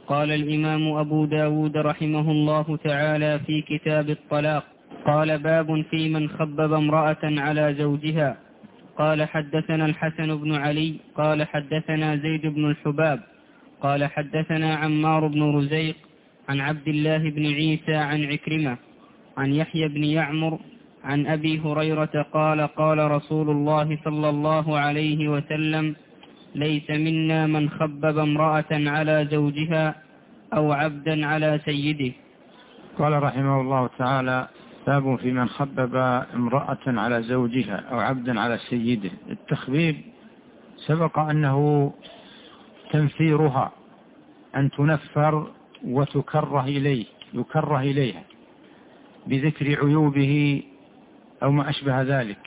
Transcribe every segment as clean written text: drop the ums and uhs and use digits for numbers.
قال الإمام أبو داود رحمه الله تعالى في كتاب الطلاق: قال: باب في من خبب امرأة على زوجها. قال: حدثنا الحسن بن علي قال: حدثنا زيد بن الحباب قال: حدثنا عمار بن رزيق عن عبد الله بن عيسى عن عكرمة عن يحيى بن يعمر عن أبي هريرة قال: قال رسول الله صلى الله عليه وسلم: ليس منا من خبب امرأة على زوجها أو عبدا على سيده. قال رحمه الله تعالى: باب في من خبب امرأة على زوجها أو عبدا على سيده. التخبيب سبق أنه تنفيرها، أن تنفر وتكره إليها بذكر عيوبه أو ما أشبه ذلك.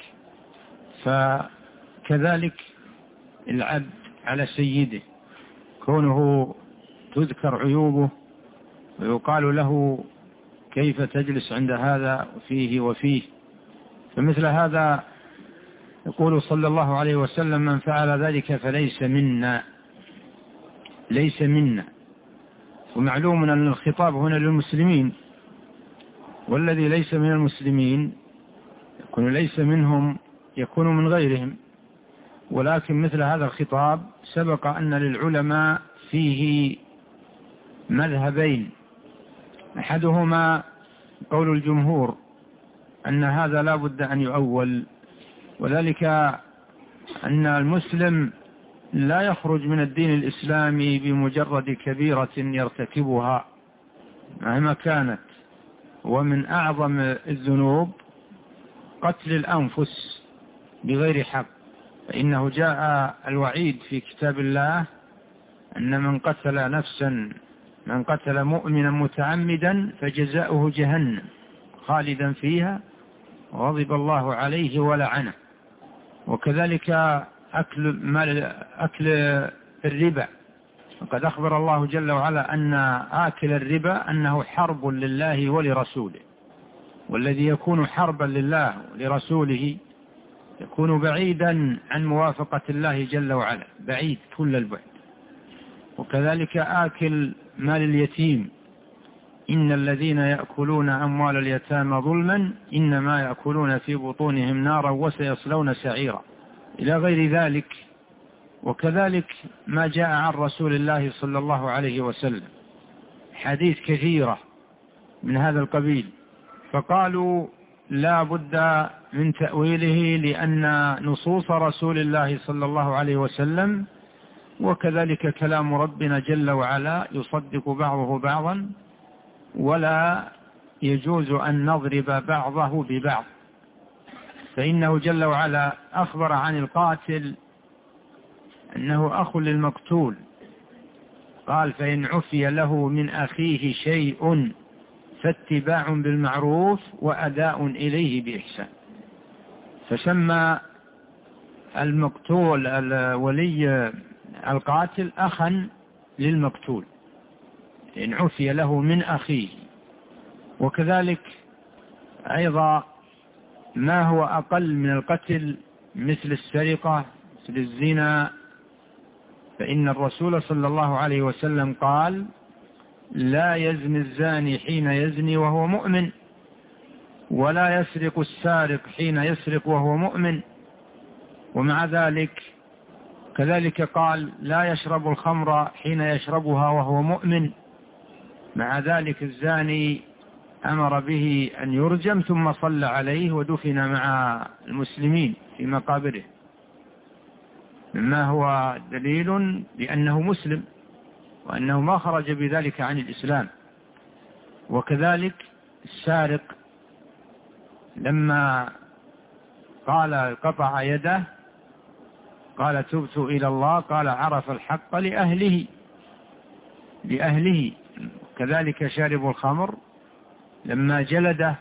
فكذلك العبد على سيده، كونه تذكر عيوبه ويقال له: كيف تجلس عند هذا فيه وفيه؟ فمثل هذا يقول صلى الله عليه وسلم: من فعل ذلك فليس منا، ليس منا. ومعلوم أن الخطاب هنا للمسلمين، والذي ليس من المسلمين يكون ليس منهم، يكون من غيرهم. ولكن مثل هذا الخطاب سبق أن للعلماء فيه مذهبين: أحدهما قول الجمهور أن هذا لا بد أن يؤول، وذلك أن المسلم لا يخرج من الدين الإسلامي بمجرد كبيرة يرتكبها مهما كانت. ومن أعظم الذنوب قتل الأنفس بغير حق، فإنه جاء الوعيد في كتاب الله أن من قتل مؤمنا متعمدا فجزاؤه جهنم خالدا فيها وغضب الله عليه ولعنه. وكذلك أكل الربا، وقد أخبر الله جل وعلا أن آكل الربا أنه حرب لله ولرسوله، والذي يكون حربا لله ولرسوله يكون بعيدا عن موافقة الله جل وعلا، بعيد كل البعد. وكذلك آكل مال اليتيم: إن الذين يأكلون أموال اليتامى ظلما إنما يأكلون في بطونهم نارا وسيصلون سعيرا، إلى غير ذلك. وكذلك ما جاء عن رسول الله صلى الله عليه وسلم حديث كثيرة من هذا القبيل، فقالوا لا بد من تأويله، لأن نصوص رسول الله صلى الله عليه وسلم وكذلك كلام ربنا جل وعلا يصدق بعضه بعضا، ولا يجوز أن نضرب بعضه ببعض. فإنه جل وعلا أخبر عن القاتل أنه أخ للمقتول، قال: فإن عفي له من أخيه شيء فاتباع بالمعروف وأداء إليه بإحسان. فسمى المقتول ولي القاتل أخا للمقتول إن عفي له من أخيه. وكذلك أيضا ما هو أقل من القتل مثل السرقة، مثل الزنا، فإن الرسول صلى الله عليه وسلم قال: لا يزني الزاني حين يزني وهو مؤمن، ولا يسرق السارق حين يسرق وهو مؤمن. ومع ذلك كذلك قال: لا يشرب الخمر حين يشربها وهو مؤمن. مع ذلك الزاني أمر به أن يرجم ثم صلى عليه ودفن مع المسلمين في مقابره، مما هو دليل بأنه مسلم وأنه ما خرج بذلك عن الإسلام. وكذلك السارق لما قال قطع يده قال: تبت إلى الله، قال: عرف الحق لأهله. كذلك شارب الخمر لما جلده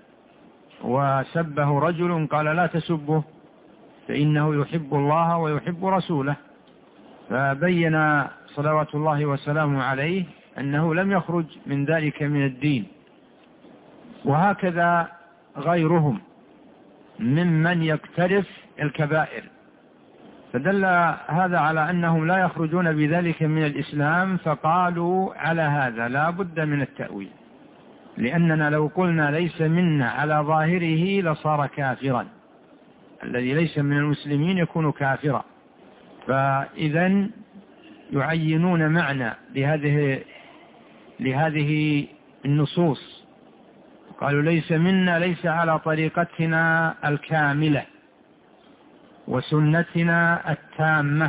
وسبه رجل قال: لا تسبه فإنه يحب الله ويحب رسوله. فبين صلوات الله وسلامه عليه أنه لم يخرج من ذلك من الدين. وهكذا غيرهم ممن يقترف الكبائر، فدل هذا على أنهم لا يخرجون بذلك من الإسلام، فقالوا على هذا لا بد من التأويل، لأننا لو قلنا ليس منا على ظاهره لصار كافرا، الذي ليس من المسلمين يكون كافرا. فإذا يعينون معنى لهذه النصوص، قالوا ليس منا ليس على طريقتنا الكاملة وسنتنا التامة.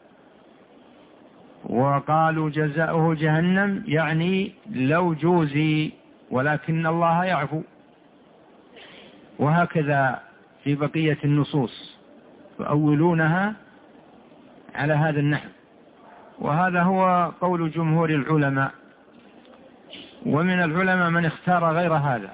وقالوا جزاؤه جهنم، يعني لو جوزي ولكن الله يعفو. وهكذا في بقية النصوص يؤولونها على هذا النحو، وهذا هو قول جمهور العلماء. ومن العلماء من اختار غير هذا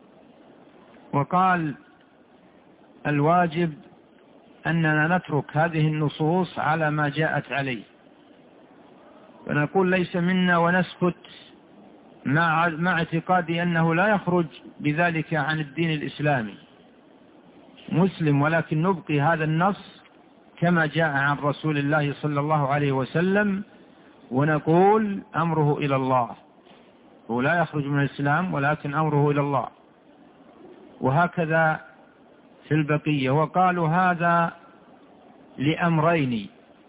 وقال الواجب أننا نترك هذه النصوص على ما جاءت عليه، فنقول ليس منا ونسكت مع اعتقادي أنه لا يخرج بذلك عن الدين الإسلامي مسلم، ولكن نبقي هذا النص كما جاء عن رسول الله صلى الله عليه وسلم، ونقول أمره إلى الله، هو لا يخرج من الإسلام ولكن أمره إلى الله. وهكذا في البقية. وقالوا هذا لأمرين: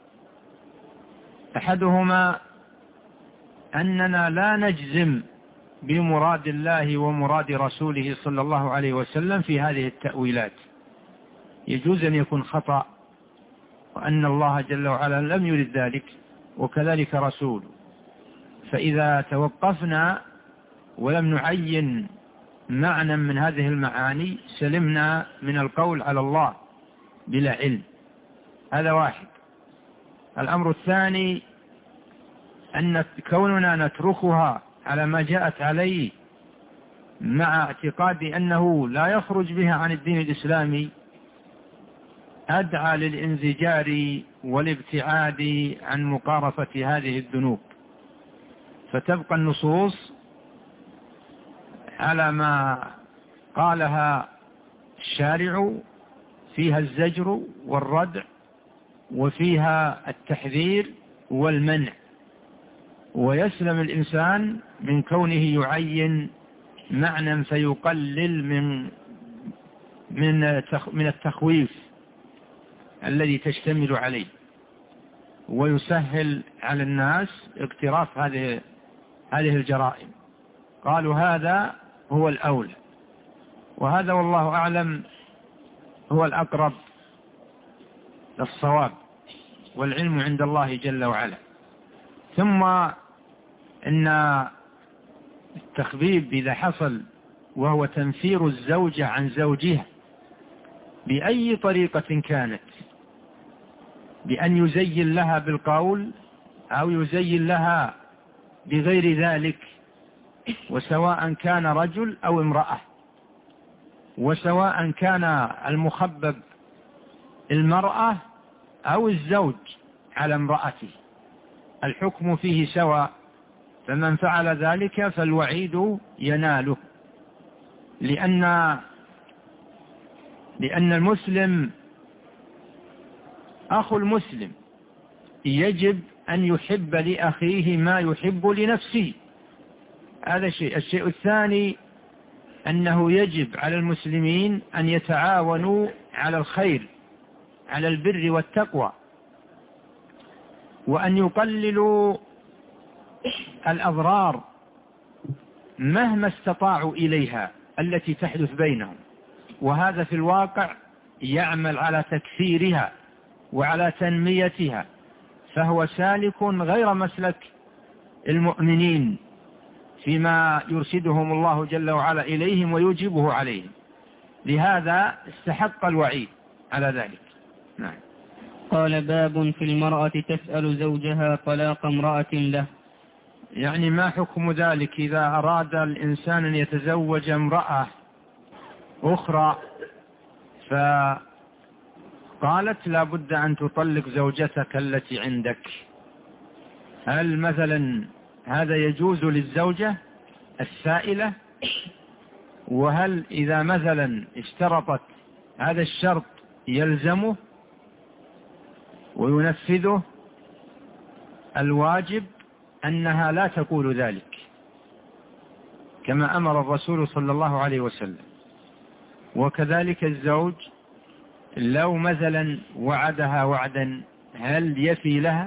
أحدهما أننا لا نجزم بمراد الله ومراد رسوله صلى الله عليه وسلم في هذه التأويلات، يجوز أن يكون خطأ، وأن الله جل وعلا لم يرد ذلك وكذلك رسوله. فإذا توقفنا ولم نعين معنى من هذه المعاني سلمنا من القول على الله بلا علم. هذا واحد. الأمر الثاني أن كوننا نتركها على ما جاءت عليه مع اعتقاد أنه لا يخرج بها عن الدين الإسلامي أدعى للانزجار والابتعاد عن مقارفة هذه الذنوب، فتبقى النصوص على ما قالها الشارع، فيها الزجر والردع وفيها التحذير والمنع، ويسلم الإنسان من كونه يعين معنى فيقلل من التخويف الذي تشتمل عليه، ويسهل على الناس اقتراف هذه الجرائم. قالوا هذا هو الأولى، وهذا والله أعلم هو الأقرب للصواب، والعلم عند الله جل وعلا. ثم إن التخبيب إذا حصل وهو تنفير الزوجة عن زوجها بأي طريقة كانت، بأن يزين لها بالقول أو يزين لها بغير ذلك، وسواء كان رجل أو امرأة، وسواء كان المخبب المرأة أو الزوج على امرأته، الحكم فيه سواء. فمن فعل ذلك فالوعيد يناله، لأن المسلم أخو المسلم يجب أن يحب لأخيه ما يحب لنفسه، هذا شيء. الشيء الثاني أنه يجب على المسلمين أن يتعاونوا على الخير، على البر والتقوى، وأن يقللوا الأضرار مهما استطاعوا إليها التي تحدث بينهم، وهذا في الواقع يعمل على تكثيرها وعلى تنميتها، فهو سالك غير مسلك المؤمنين فيما يرشدهم الله جل وعلا إليهم ويوجبه عليهم، لهذا استحق الوعيد على ذلك. نعم. قال باب في المرأة تسأل زوجها طلاق امرأة له، يعني ما حكم ذلك إذا أراد الإنسان أن يتزوج امرأة أخرى فقالت لا بد أن تطلق زوجتك التي عندك، هل مثلا هذا يجوز للزوجة السائلة؟ وهل إذا مثلا اشترطت هذا الشرط يلزمه؟ وينفذه الواجب أنها لا تقول ذلك كما أمر الرسول صلى الله عليه وسلم. وكذلك الزوج لو مثلا وعدها وعدا هل يفي لها؟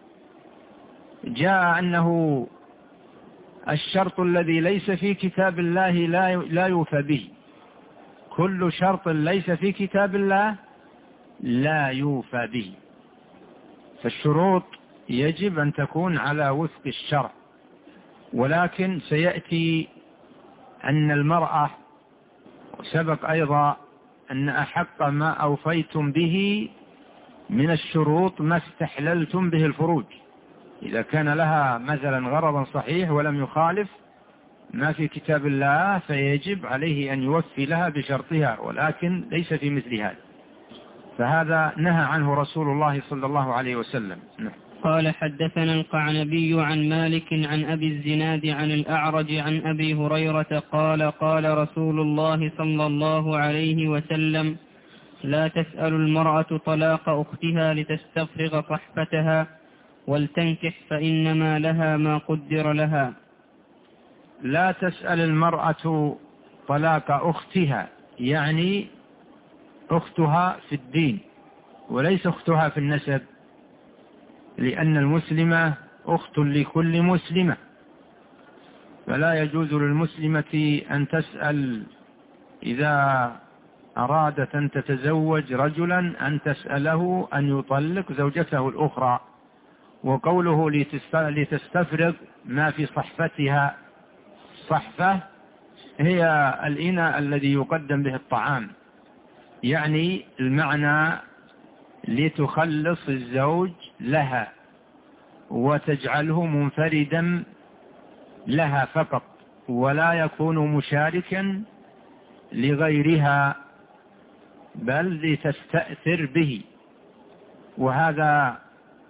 جاء أنه الشرط الذي ليس في كتاب الله لا يوفى به، كل شرط ليس في كتاب الله لا يوفى به. فالشروط يجب أن تكون على وفق الشرع. ولكن سيأتي أن المرأة سبق أيضا أن أحق ما أوفيتم به من الشروط ما استحللتم به الفروج. إذا كان لها مثلا غرضا صحيح ولم يخالف ما في كتاب الله فيجب عليه أن يوفي لها بشرطها، ولكن ليس في مثل هذا، فهذا نهى عنه رسول الله صلى الله عليه وسلم. قال حدثنا القعنبي عن مالك عن أبي الزناد عن الأعرج عن أبي هريرة قال قال رسول الله صلى الله عليه وسلم: لا تسأل المرأة طلاق أختها لتستفرغ صحفتها ولتنكح فإنما لها ما قدر لها. لا تسأل المرأة طلاق أختها، يعني أختها في الدين وليس أختها في النسب، لأن المسلمة أخت لكل مسلمة، فلا يجوز للمسلمة أن تسأل إذا أرادت أن تتزوج رجلا أن تسأله أن يطلق زوجته الأخرى. وقوله لتستفرغ ما في صحفتها، صحفة هي الإناء الذي يقدم به الطعام، يعني المعنى لتخلص الزوج لها وتجعله منفردا لها فقط، ولا يكون مشاركا لغيرها، بل لتستأثر به. وهذا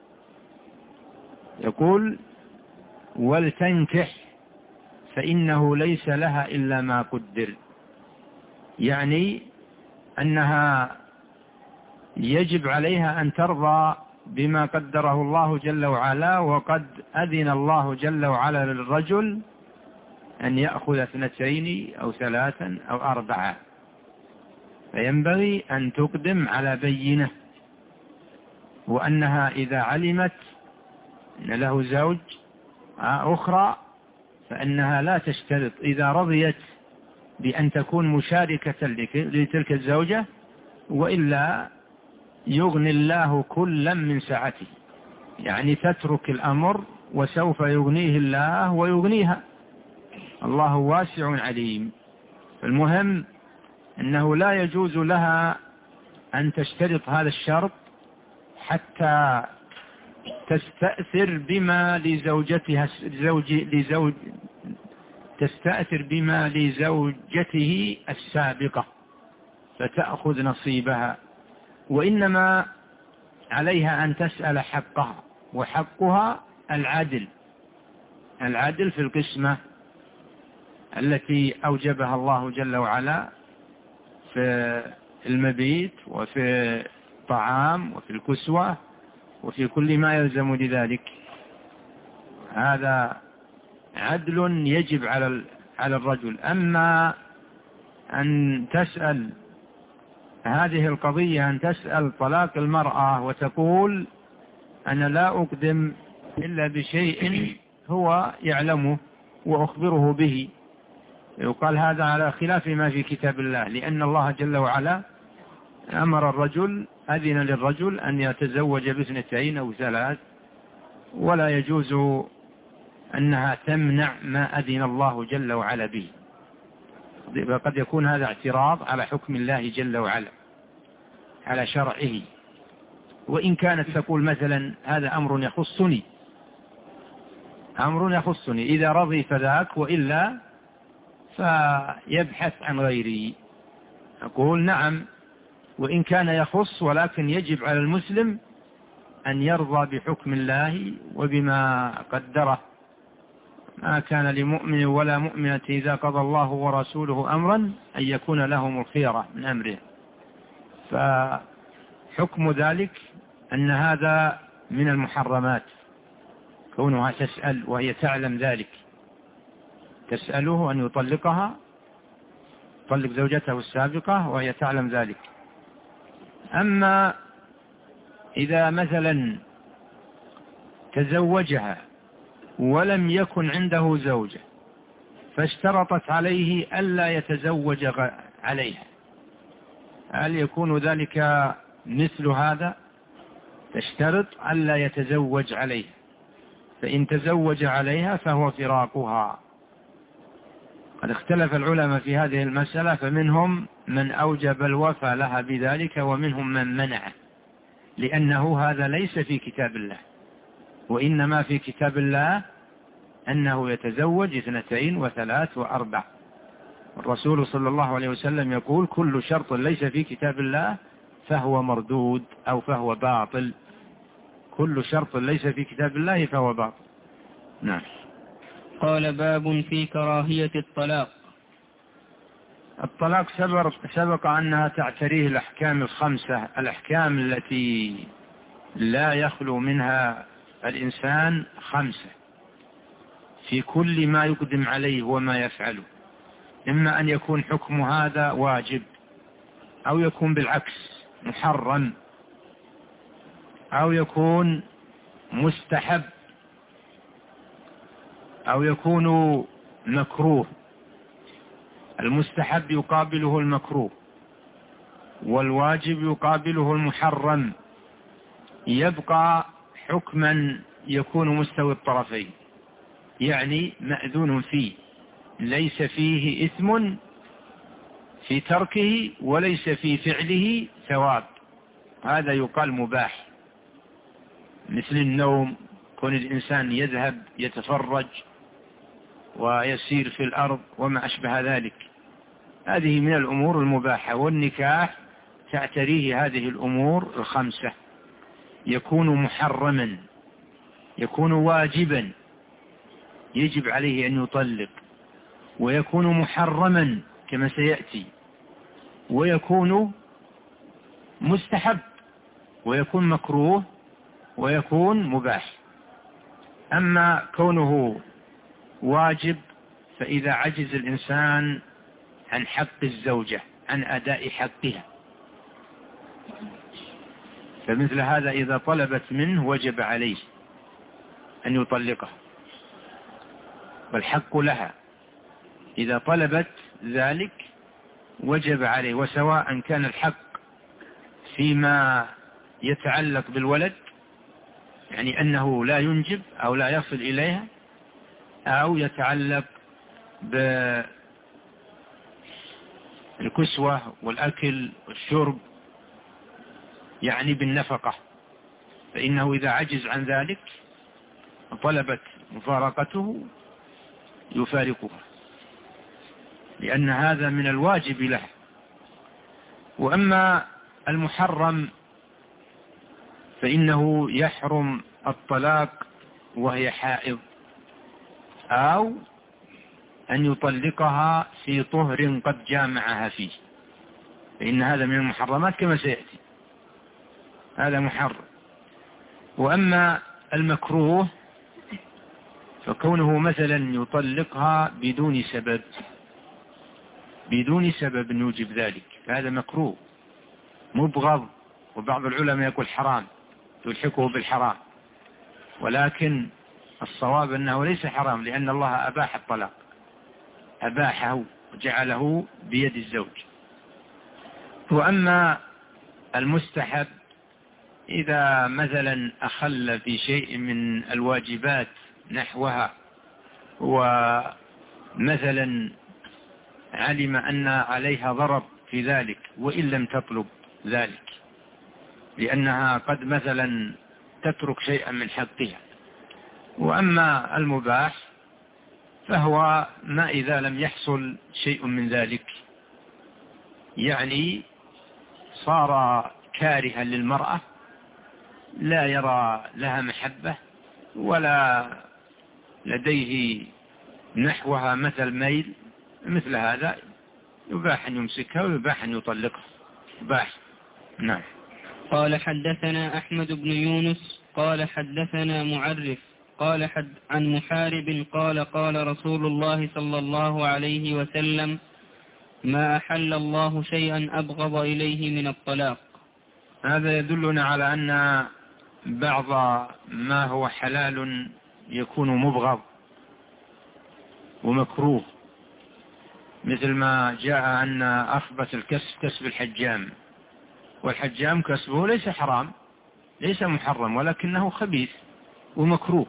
يقول: ولتنكح فإنه ليس لها إلا ما قدر، يعني أنها يجب عليها أن ترضى بما قدره الله جل وعلا، وقد أذن الله جل وعلا للرجل أن يأخذ 2 أو 3 أو 4، فينبغي أن تقدم على بينة، وأنها إذا علمت أن له زوج أخرى فإنها لا تشترط، إذا رضيت بأن تكون مشاركة لتلك الزوجة، وإلا يغني الله كلا من سعته، يعني تترك الأمر وسوف يغنيه الله ويغنيها، الله واسع عليم. المهم أنه لا يجوز لها أن تشترط هذا الشرط حتى تستأثر بما لزوجتها تستأثر بما لزوجته السابقة فتأخذ نصيبها، وإنما عليها أن تسأل حقها، وحقها العدل في القسمة التي أوجبها الله جل وعلا في المبيت وفي الطعام وفي الكسوة وفي كل ما يلزم لذلك. هذا عدل يجب على الرجل. أما أن تسأل هذه القضية، أن تسأل طلاق المرأة وتقول أنا لا أقدم إلا بشيء هو يعلمه وأخبره به، يقال هذا على خلاف ما في كتاب الله، لأن الله جل وعلا أمر الرجل، أذن للرجل أن يتزوج ب2 أو 3، ولا يجوز أنها تمنع ما أذن الله جل وعلا به. قد يكون هذا اعتراض على حكم الله جل وعلا، على شرعه، وإن كانت تقول مثلا هذا أمر يخصني، إذا رضي فذاك، وإلا فيبحث عن غيري. أقول نعم، وإن كان يخص، ولكن يجب على المسلم أن يرضى بحكم الله وبما قدره. ما كان لمؤمن ولا مؤمنة إذا قضى الله ورسوله أمرا أن يكون لهم الخيرة من أمره، فحكم ذلك أن هذا من المحرمات، كونها تسأل وهي تعلم ذلك، تسأله أن يطلقها، يطلق زوجته السابقة وهي تعلم ذلك. أما إذا مثلا تزوجها ولم يكن عنده زوجة فاشترطت عليه ألا يتزوج عليها، هل يكون ذلك مثل هذا؟ تشترط ألا يتزوج عليها، فإن تزوج عليها فهو فراقها. قد اختلف العلماء في هذه المسألة، فمنهم من أوجب الوفاء لها بذلك ومنهم من منعه، لأنه هذا ليس في كتاب الله، وإنما في كتاب الله أنه يتزوج 2 و3 و4. الرسول صلى الله عليه وسلم يقول: كل شرط ليس في كتاب الله فهو مردود أو فهو باطل. كل شرط ليس في كتاب الله فهو باطل. نعم. قال: باب في كراهية الطلاق. الطلاق سبق أنها تعتريه الأحكام الخمسة، الأحكام التي لا يخلو منها الإنسان 5 في كل ما يقدم عليه وما يفعله، إما أن يكون حكم هذا واجب، أو يكون بالعكس محرم، أو يكون مستحب، أو يكون مكروه. المستحب يقابله المكروه، والواجب يقابله المحرم، يبقى حكما يكون مستوي الطرفين، يعني مأذون فيه، ليس فيه إثم في تركه وليس في فعله ثواب، هذا يقال مباح. مثل النوم، كون الإنسان يذهب يتفرج ويسير في الأرض وما أشبه ذلك، هذه من الأمور المباحة. والنكاح تعتريه هذه الأمور 5، يكون محرما، يكون واجبا يجب عليه أن يطلق، ويكون محرما كما سيأتي، ويكون مستحب، ويكون مكروه، ويكون مباح. أما كونه واجب فإذا عجز الإنسان عن حق الزوجة، عن أداء حقها، فمثل هذا إذا طلبت منه وجب عليه أن يطلقها، والحق لها إذا طلبت ذلك وجب عليه، وسواء كان الحق فيما يتعلق بالولد، يعني أنه لا ينجب أو لا يصل إليها، أو يتعلق بالكسوة والأكل والشرب، يعني بالنفقة، فإنه إذا عجز عن ذلك طلبت مفارقته يفارقها، لأن هذا من الواجب له. وأما المحرم فإنه يحرم الطلاق وهي حائض، أو أن يطلقها في طهر قد جامعها فيه، فإن هذا من المحرمات كما سيأتي، هذا محرم. وأما المكروه فكونه مثلا يطلقها بدون سبب، بدون سبب يوجب ذلك، فهذا مكروه مبغض، وبعض العلماء يقول حرام، تلحقه بالحرام، ولكن الصواب أنه ليس حرام، لأن الله أباح الطلاق، أباحه وجعله بيد الزوج. وأما المستحب إذا مثلا أخل في شيء من الواجبات نحوها، ومثلا علم أن عليها ضرر في ذلك وإن لم تطلب ذلك، لأنها قد مثلا تترك شيئا من حقها. وأما المباح فهو ما إذا لم يحصل شيء من ذلك، يعني صار كارها للمرأة، لا يرى لها محبة ولا لديه نحوها مثل ميل، مثل هذا يباح أن يمسكها ويباح أن يطلقها، يباح. نعم. قال حدثنا أحمد بن يونس قال حدثنا معرف قال عن محارب قال قال رسول الله صلى الله عليه وسلم: ما أحل الله شيئا أبغض إليه من الطلاق. هذا يدلنا على أن بعض ما هو حلال يكون مبغض ومكروه، مثل ما جاء أن أخبث الكسب كسب الحجام، والحجام كسبه ليس حرام ليس محرم ولكنه خبيث ومكروه.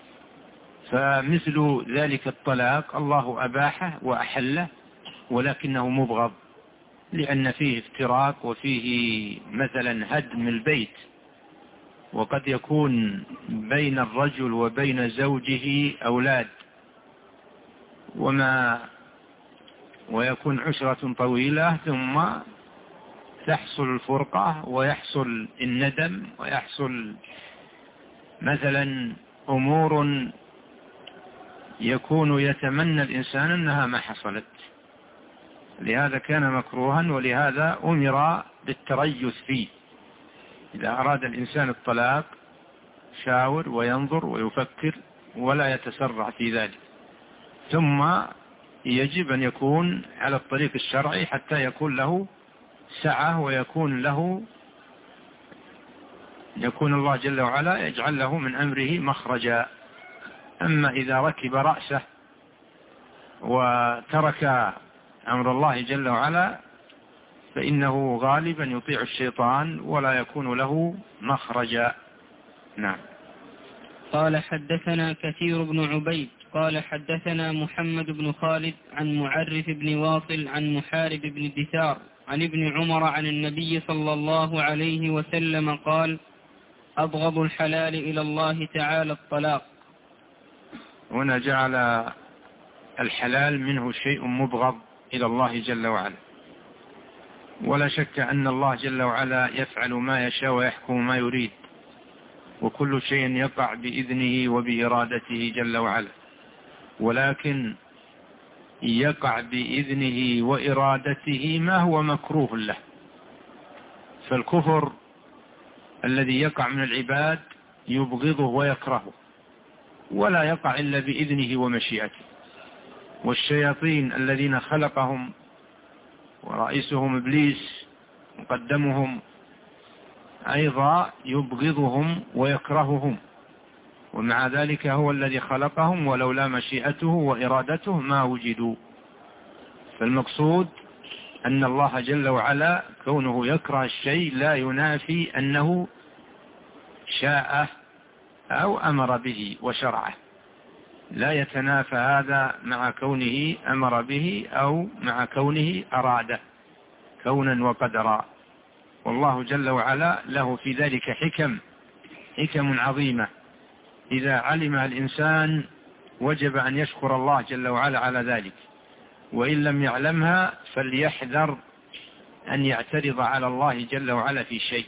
فمثل ذلك الطلاق الله أباحه وأحله ولكنه مبغض، لأن فيه افتراق وفيه مثلا هدم البيت، وقد يكون بين الرجل وبين زوجه أولاد ويكون عشرة طويلة، ثم تحصل الفرقة ويحصل الندم ويحصل مثلا أمور يكون يتمنى الإنسان أنها ما حصلت. لهذا كان مكروها، ولهذا أمر بالتريث فيه. إذا أراد الإنسان الطلاق شاور وينظر ويفكر ولا يتسرع في ذلك، ثم يجب أن يكون على الطريق الشرعي حتى يكون له سعة ويكون الله جل وعلا يجعل له من أمره مخرجا. أما إذا ركب رأسه وترك أمر الله جل وعلا فإنه غالبا يطيع الشيطان ولا يكون له مخرجا. نعم. قال حدثنا كثير بن عبيد قال حدثنا محمد بن خالد عن معرف بن واصل عن محارب بن دثار عن ابن عمر عن النبي صلى الله عليه وسلم قال: أبغض الحلال إلى الله تعالى الطلاق. هنا جعل الحلال منه شيء مبغض إلى الله جل وعلا، ولا شك أن الله جل وعلا يفعل ما يشاء ويحكم ما يريد، وكل شيء يقع بإذنه وبإرادته جل وعلا، ولكن يقع بإذنه وإرادته ما هو مكروه له. فالكفر الذي يقع من العباد يبغضه ويكرهه، ولا يقع إلا بإذنه ومشيئته. والشياطين الذين خلقهم ورئيسهم إبليس مقدمهم أيضا يبغضهم ويكرههم، ومع ذلك هو الذي خلقهم، ولولا مشيئته وإرادته ما وجدوا. فالمقصود أن الله جل وعلا كونه يكره الشيء لا ينافي أنه شاء أو أمر به وشرعه، لا يتنافى هذا مع كونه أمر به أو مع كونه أراده كونا وقدرا. والله جل وعلا له في ذلك حكم عظيمة، إذا علمها الإنسان وجب أن يشكر الله جل وعلا على ذلك، وإن لم يعلمها فليحذر أن يعترض على الله جل وعلا في شيء،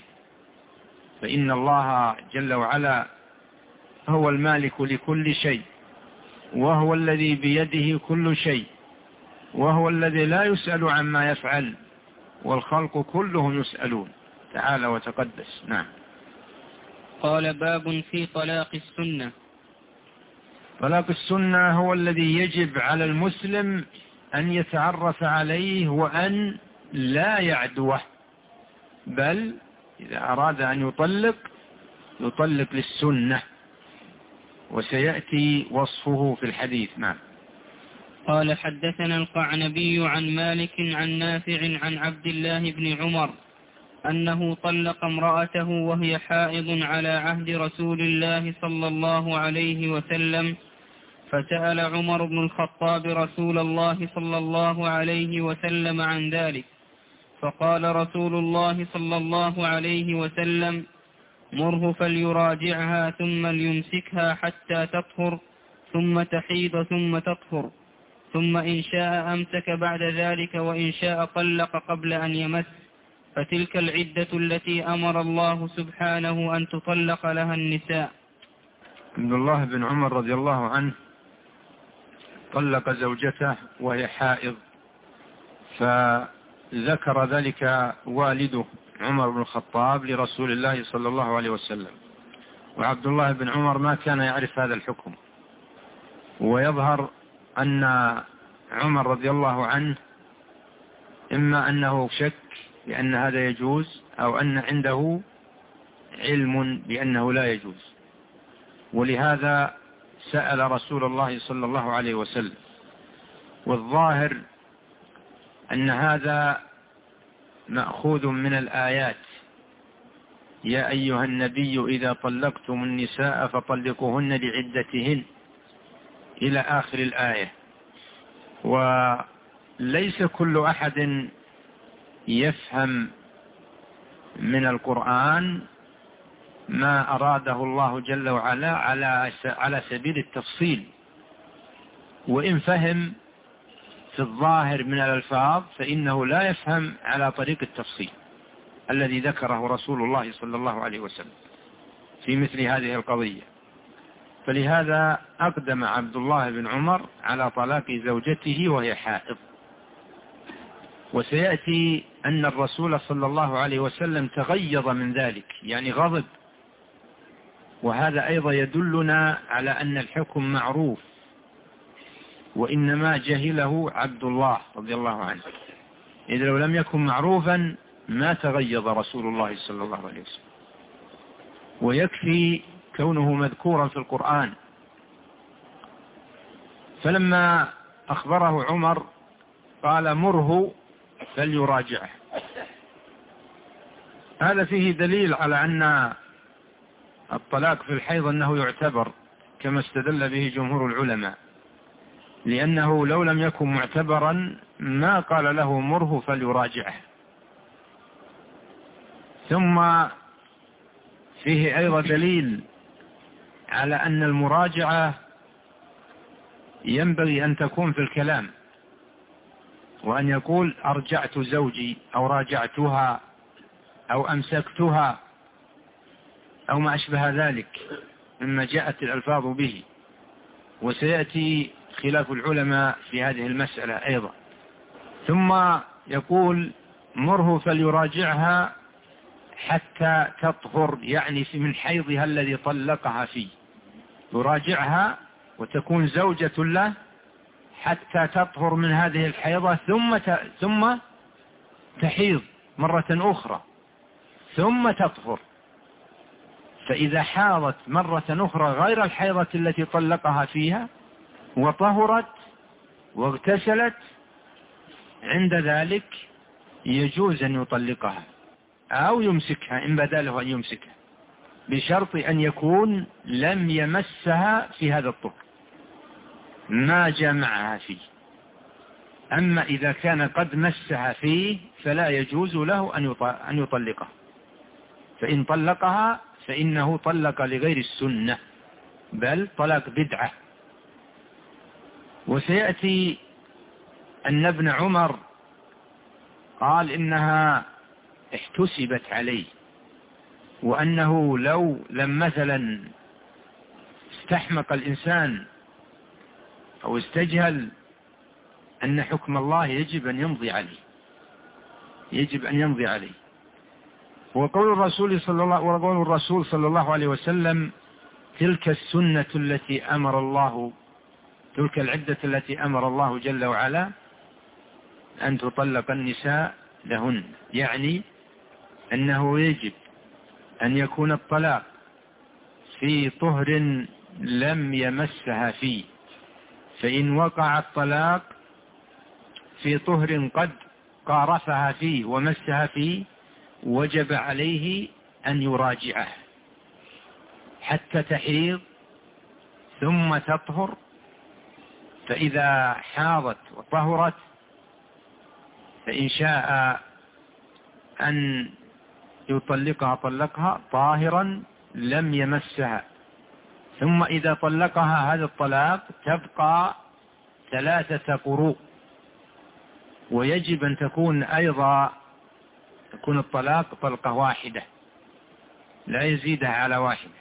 فإن الله جل وعلا هو المالك لكل شيء، وهو الذي بيده كل شيء، وهو الذي لا يسأل عما يفعل، والخلق كلهم يسألون تعالى وتقدس. نعم. قال: باب في طلاق السنة. طلاق السنة هو الذي يجب على المسلم أن يتعرف عليه وأن لا يعدوه، بل إذا أراد أن يطلق للسنة، وسيأتي وصفه في الحديث. نعم. قال حدثنا القعنبي عن مالك عن نافع عن عبد الله بن عمر أنه طلق امرأته وهي حائض على عهد رسول الله صلى الله عليه وسلم، فسأل عمر بن الخطاب رسول الله صلى الله عليه وسلم عن ذلك، فقال رسول الله صلى الله عليه وسلم: مره فليراجعها ثم ليمسكها حتى تطهر ثم تحيض ثم تطهر، ثم إن شاء أمسك بعد ذلك وإن شاء طلق قبل أن يمس، فتلك العدة التي أمر الله سبحانه أن تطلق لها النساء. عبد الله بن عمر رضي الله عنه طلق زوجته وهي حائض، فذكر ذلك والده عمر بن الخطاب لرسول الله صلى الله عليه وسلم، وعبد الله بن عمر ما كان يعرف هذا الحكم. ويظهر أن عمر رضي الله عنه إما أنه شك بأن هذا يجوز، أو أن عنده علم بأنه لا يجوز، ولهذا سأل رسول الله صلى الله عليه وسلم. والظاهر أن هذا مأخوذ من الآيات: يا أيها النبي إذا طلقتم النساء فطلقوهن لعدتهن إلى آخر الآية. وليس كل أحد يفهم من القرآن ما أراده الله جل وعلا على سبيل التفصيل، وإن فهم في الظاهر من الألفاظ فإنه لا يفهم على طريق التفصيل الذي ذكره رسول الله صلى الله عليه وسلم في مثل هذه القضية. فلهذا أقدم عبد الله بن عمر على طلاق زوجته وهي حائض. وسيأتي أن الرسول صلى الله عليه وسلم تغيظ من ذلك، يعني غضب، وهذا أيضا يدلنا على أن الحكم معروف، وإنما جهله عبد الله رضي الله عنه. إذا لو لم يكن معروفا ما تغيظ رسول الله صلى الله عليه وسلم. ويكفي كونه مذكورا في القرآن. فلما أخبره عمر قال: مره فليراجعه. هذا فيه دليل على أن الطلاق في الحيض أنه يعتبر، كما استدل به جمهور العلماء، لأنه لو لم يكن معتبرا ما قال له مره فليراجعه. ثم فيه أيضا دليل على أن المراجعة ينبغي أن تكون في الكلام، وأن يقول: أرجعت زوجي، أو راجعتها، أو أمسكتها، أو ما أشبه ذلك مما جاءت الألفاظ به. وسيأتي خلاف العلماء في هذه المسألة أيضا. ثم يقول: مره فليراجعها حتى تطهر، يعني من حيضها الذي طلقها فيه، يراجعها وتكون زوجة له حتى تطهر من هذه الحيضة، ثم تحيض مرة أخرى ثم تطهر. فإذا حاضت مرة أخرى غير الحيضة التي طلقها فيها وطهرت واغتسلت، عند ذلك يجوز أن يطلقها أو يمسكها إن بدا له أن يمسكها، بشرط أن يكون لم يمسها في هذا الطهر، ما جمعها فيه. أما إذا كان قد مسها فيه فلا يجوز له أن يطلقها، فإن طلقها فإنه طلق لغير السنة، بل طلاق بدعة. وسيأتي أن ابن عمر قال إنها احتسبت عليه، وأنه لو لم مثلا استحمق الإنسان أو استجهل أن حكم الله يجب أن يمضي عليه. وقول الرسول صلى الله عليه وسلم: تلك السنة التي أمر الله، تلك العدة التي أمر الله جل وعلا أن تطلق النساء لهن، يعني أنه يجب أن يكون الطلاق في طهر لم يمسها فيه. فإن وقع الطلاق في طهر قد قارفها فيه ومسها فيه وجب عليه أن يراجعه حتى تحيض ثم تطهر. فإذا حاضت وطهرت فإن شاء أن يطلقها طلقها طاهرا لم يمسها. ثم إذا طلقها هذا الطلاق تبقى 3 قروء، ويجب أن تكون الطلاق طلقة واحدة لا يزيدها على واحدة،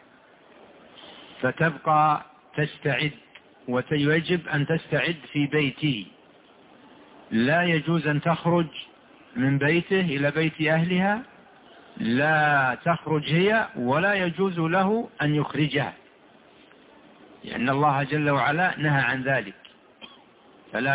فتبقى تستعد، ويجب أن تستعد في بيته، لا يجوز أن تخرج من بيته إلى بيت أهلها لا تخرج هي ولا يجوز له أن يخرجها، لأن الله جل وعلا نهى عن ذلك، فلا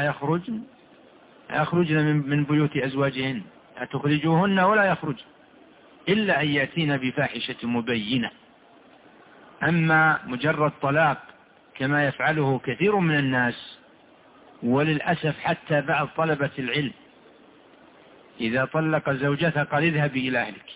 يخرجن من بيوت أزواجهن، لا تخرجوهن ولا يخرج إلا أن يأتين بفاحشة مبينة. أما مجرد طلاق كما يفعله كثير من الناس، وللأسف حتى بعض طلبة العلم، إذا طلق زوجته قال اذهبي إلى أهلك،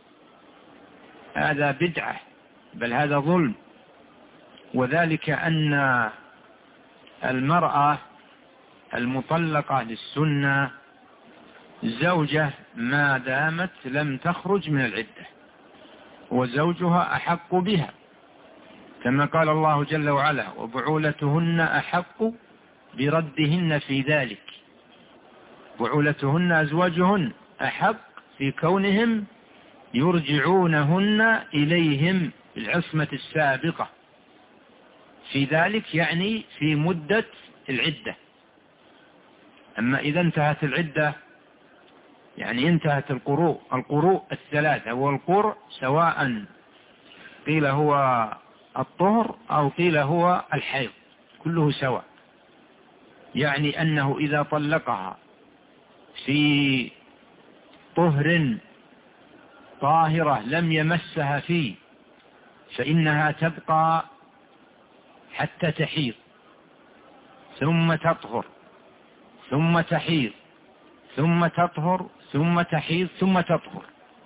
هذا بدعة، بل هذا ظلم. وذلك أن المرأة المطلقة للسنة زوجة ما دامت لم تخرج من العدة، وزوجها أحق بها، كما قال الله جل وعلا وبعولتهن أحق بردهن في ذلك. بعولتهن أزواجهن أحق في كونهم يرجعونهن إليهم بالعصمة السابقة في ذلك، يعني في مدة العدة. أما إذا انتهت العدة، يعني انتهت القروء الثلاثة، والقرء سواء قيل هو الطهر أو قيل هو الحيض، كله سواء، يعني أنه إذا طلقها في طهر طاهرة لم يمسها فيه فإنها تبقى حتى تحيض، ثم تطهر، ثم تحيض، ثم تطهر، ثم تحيض، ثم تطهر.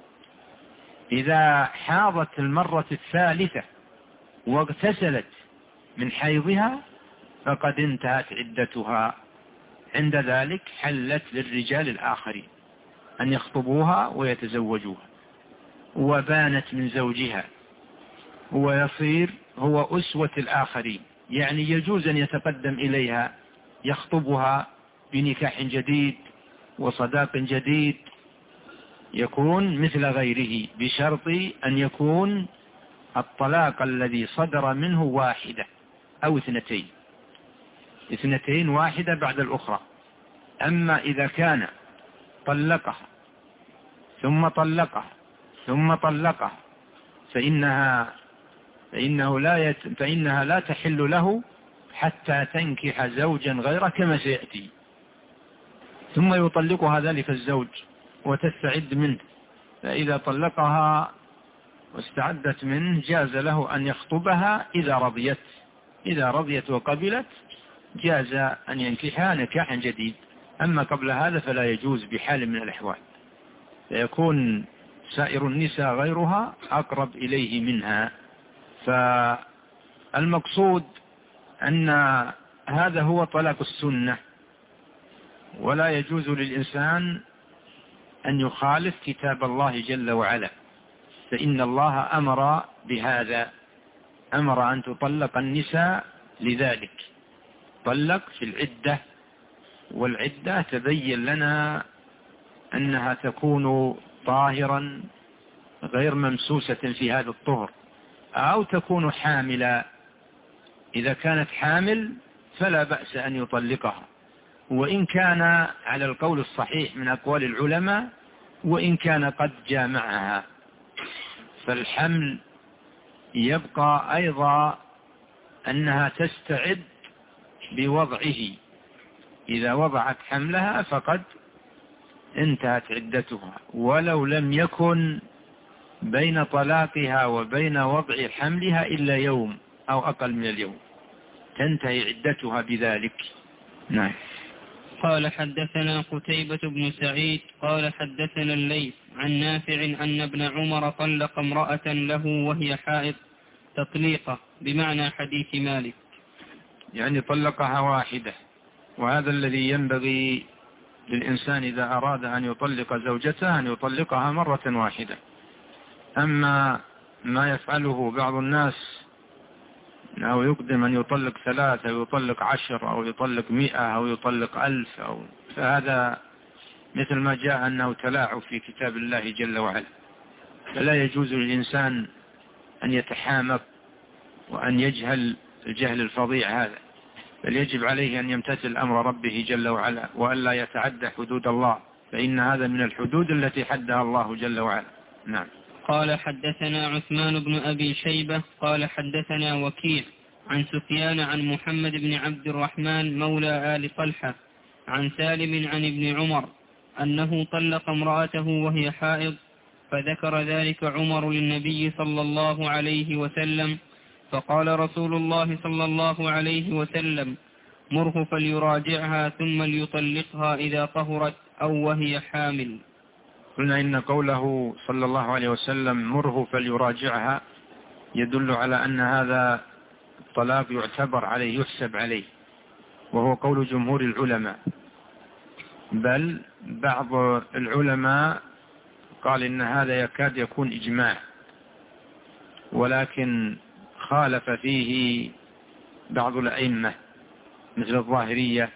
إذا حاضت المرة الثالثة واغتسلت من حيضها فقد انتهت عدتها، عند ذلك حلت للرجال الآخرين أن يخطبوها ويتزوجوها، وبانت من زوجها، ويصير هو أسوة الآخرين، يعني يجوز أن يتقدم إليها يخطبها بنكاح جديد وصداق جديد، يكون مثل غيره، بشرط أن يكون الطلاق الذي صدر منه واحدة أو اثنتين، واحدة بعد الأخرى. أما إذا كان طلقها ثم طلقها ثم طلقها فإنها لا تحل له حتى تنكح زوجا غيره كما سيأتي، ثم يطلقها ذلك الزوج وتستعد منه، فإذا طلقها واستعدت منه جاز له أن يخطبها إذا رضيت وقبلت جاز أن ينكحها نكاحا جديد. أما قبل هذا فلا يجوز بحال من الأحوال، فيكون سائر النساء غيرها أقرب إليه منها. فالمقصود أن هذا هو طلاق السنة، ولا يجوز للإنسان أن يخالف كتاب الله جل وعلا، فإن الله أمر بهذا، أمر أن تطلق النساء لذلك، طلق في العدة، والعدة تبين لنا أنها تكون طاهرا غير ممسوسة في هذا الطهر، أو تكون حاملا. إذا كانت حامل فلا بأس أن يطلقها، وإن كان على القول الصحيح من أقوال العلماء وإن كان قد جامعها، فالحمل يبقى أيضا أنها تستعد بوضعه، إذا وضعت حملها فقد انتهت عدتها، ولو لم يكن بين طلاقها وبين وضع حملها إلا يوم أو أقل من اليوم، تنتهي عدتها بذلك. نعم. قال حدثنا قتيبة بن سعيد قال حدثنا الليث عن نافع أن ابن عمر طلق امرأة له وهي حائض تطليقة بمعنى حديث مالك، يعني طلقها واحدة، وهذا الذي ينبغي للإنسان إذا أراد أن يطلق زوجته أن يطلقها مرة واحدة. أما ما يفعله بعض الناس أو يقدم أن يطلق 3 أو يطلق 10 أو يطلق 100 أو يطلق 1000 فهذا مثل ما جاء أنه تلاعب في كتاب الله جل وعلا، فلا يجوز للإنسان أن يتحامق وأن يجهل الجهل الفظيع هذا، بل يجب عليه أن يمتثل أمر ربه جل وعلا وأن لا يتعدى حدود الله، فإن هذا من الحدود التي حدها الله جل وعلا. نعم. قال حدثنا عثمان بن أبي شيبة قال حدثنا وكيع عن سفيان عن محمد بن عبد الرحمن مولى آل طلحة عن سالم عن ابن عمر أنه طلق امرأته وهي حائض، فذكر ذلك عمر للنبي صلى الله عليه وسلم، فقال رسول الله صلى الله عليه وسلم: مره فليراجعها ثم ليطلقها إذا طهرت أو وهي حامل. قلنا إن قوله صلى الله عليه وسلم مره فليراجعها يدل على أن هذا الطلاق يعتبر عليه، يحسب عليه، وهو قول جمهور العلماء، بل بعض العلماء قال إن هذا يكاد يكون إجماع، ولكن خالف فيه بعض الأئمة مثل الظاهرية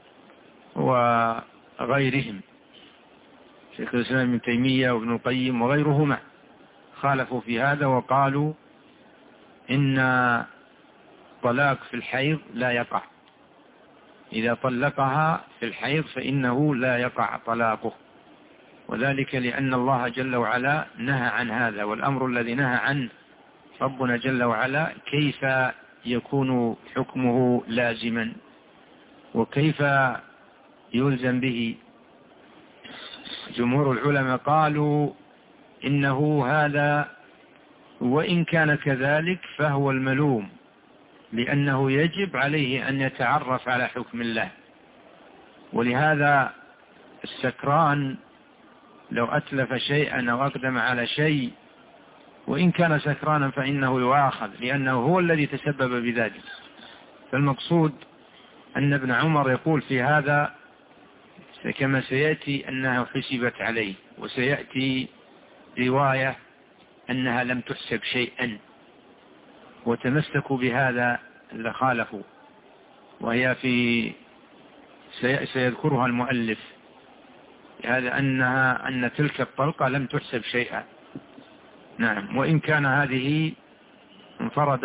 وغيرهم، شيخ الإسلام ابن تيمية وابن القيم وغيرهما خالفوا في هذا وقالوا إن طلاق في الحيض لا يقع، إذا طلقها في الحيض فإنه لا يقع طلاقه، وذلك لأن الله جل وعلا نهى عن هذا، والأمر الذي نهى عنه ربنا جل وعلا كيف يكون حكمه لازما وكيف يلزم به؟ جمهور العلماء قالوا إنه هذا وإن كان كذلك فهو الملوم، لأنه يجب عليه أن يتعرف على حكم الله، ولهذا السكران لو أتلف شيئا أو أقدم على شيء وإن كان سكرانا فإنه يؤاخذ، لأنه هو الذي تسبب بذلك. فالمقصود أن ابن عمر يقول في هذا كما سيأتي أنها حسبت عليه، وسيأتي رواية أنها لم تحسب شيئا، وتمسكوا بهذا اللي خالفوا، وهي سيذكرها المؤلف هذا أن تلك الطلقة لم تحسب شيئا. نعم. وإن كان هذه انفرد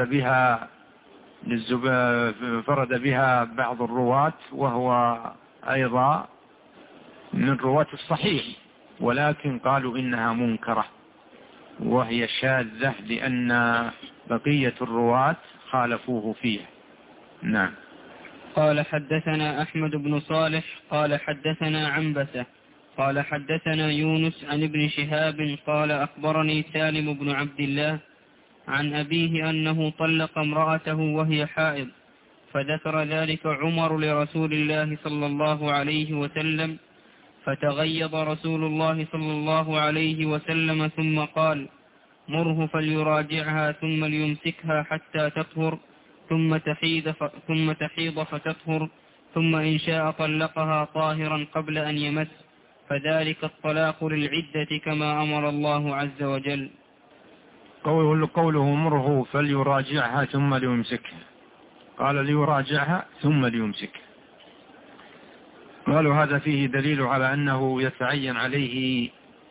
بها بعض الرواة، وهو أيضا من رواة الصحيح، ولكن قالوا إنها منكرة وهي شاذة لأن بقية الرواة خالفوه فيها. نعم. قال حدثنا أحمد بن صالح قال حدثنا عنبسة قال حدثنا يونس عن ابن شهاب قال أخبرني سالم بن عبد الله عن أبيه أنه طلق امرأته وهي حائض، فذكر ذلك عمر لرسول الله صلى الله عليه وسلم، فتغيظ رسول الله صلى الله عليه وسلم ثم قال: مره فليراجعها ثم ليمسكها حتى تطهر ثم تحيض فتطهر، ثم إن شاء طلقها طاهرا قبل أن يمس، فذلك الطلاق للعدة كما أمر الله عز وجل. قوله مره فليراجعها ثم ليمسكها، قال ليراجعها ثم ليمسكها، قالوا هذا فيه دليل على أنه يتعين عليه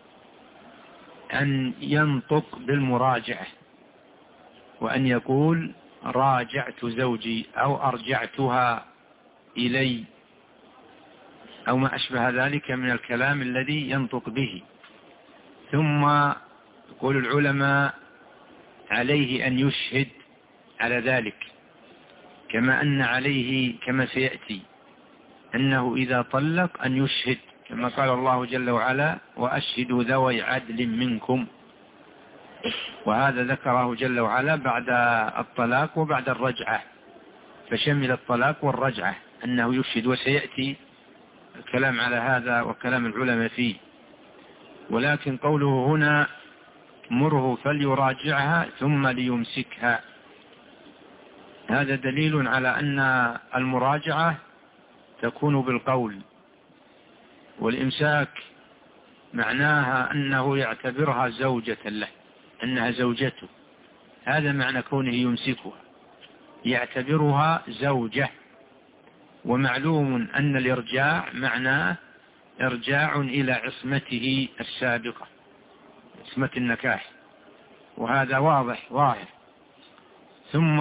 أن ينطق بالمراجعة، وأن يقول راجعت زوجي أو أرجعتها إلي أو ما أشبه ذلك من الكلام الذي ينطق به. ثم يقول العلماء عليه أن يشهد على ذلك، كما أن عليه كما سيأتي أنه إذا طلق أن يشهد، كما قال الله جل وعلا: وأشهدوا ذوي عدل منكم، وهذا ذكره جل وعلا بعد الطلاق وبعد الرجعة، فشمل الطلاق والرجعة أنه يشهد، وسيأتي الكلام على هذا وكلام العلماء فيه. ولكن قوله هنا مره فليراجعها ثم ليمسكها، هذا دليل على أن المراجعة تكون بالقول، والإمساك معناها أنه يعتبرها زوجة له، أنها زوجته، هذا معنى كونه يمسكها، يعتبرها زوجة. ومعلوم أن الإرجاع معناه إرجاع إلى عصمته السابقة، عصمة النكاح، وهذا واضح ظاهر. ثم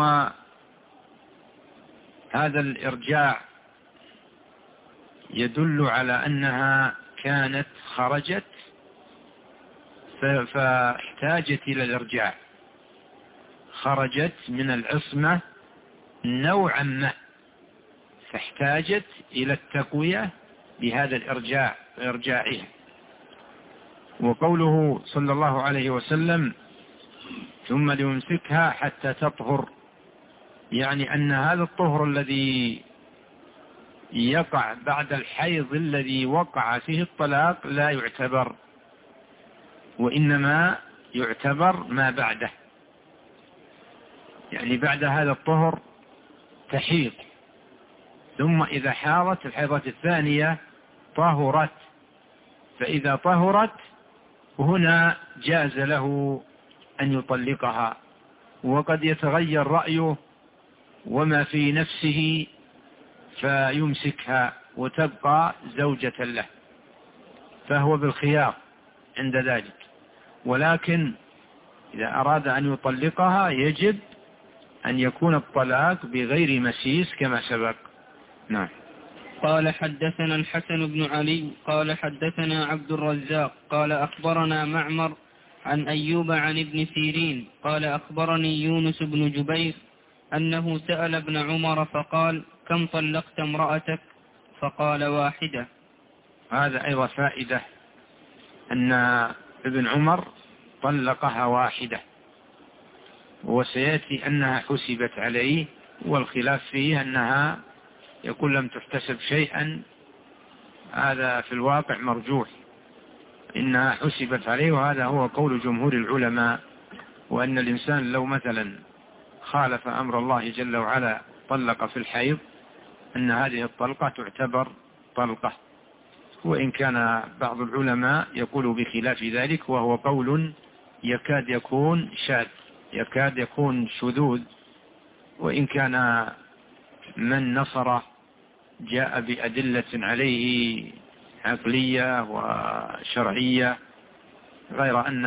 هذا الإرجاع يدل على أنها كانت خرجت فاحتاجت إلى الإرجاع، خرجت من العصمة نوعا ما، فاحتاجت إلى التقوية بهذا الإرجاع وإرجاعها. وقوله صلى الله عليه وسلم ثم ليمسكها حتى تطهر، يعني أن هذا الطهر الذي يقع بعد الحيض الذي وقع فيه الطلاق لا يعتبر، وإنما يعتبر ما بعده، يعني بعد هذا الطهر تحيض، ثم إذا حاضت الحيضة الثانية طهرت، فإذا طهرت هنا جاز له أن يطلقها، وقد يتغير رأيه وما في نفسه فيمسكها وتبقى زوجة له، فهو بالخيار عند ذلك. ولكن إذا أراد أن يطلقها يجب أن يكون الطلاق بغير مسيس كما سبق. نعم. قال حدثنا الحسن بن علي قال حدثنا عبد الرزاق قال أخبرنا معمر عن أيوب عن ابن سيرين قال أخبرني يونس بن جبير أنه سأل ابن عمر فقال كم طلقت امرأتك؟ فقال واحدة. هذا أيضا فائدة أن ابن عمر طلقها واحدة، وسيأتي أنها حسبت عليه، والخلاف فيه أنها يقول لم تحتسب شيئا، هذا في الواقع مرجوح، إنها حسبت عليه، وهذا هو قول جمهور العلماء. وأن الإنسان لو مثلا خالف أمر الله جل وعلا طلق في الحيض أن هذه الطلقة تعتبر طلقة، وإن كان بعض العلماء يقول بخلاف ذلك، وهو قول يكاد يكون شاذ، يكاد يكون شذوذ، وإن كان من نصر جاء بأدلة عليه عقلية وشرعية، غير أن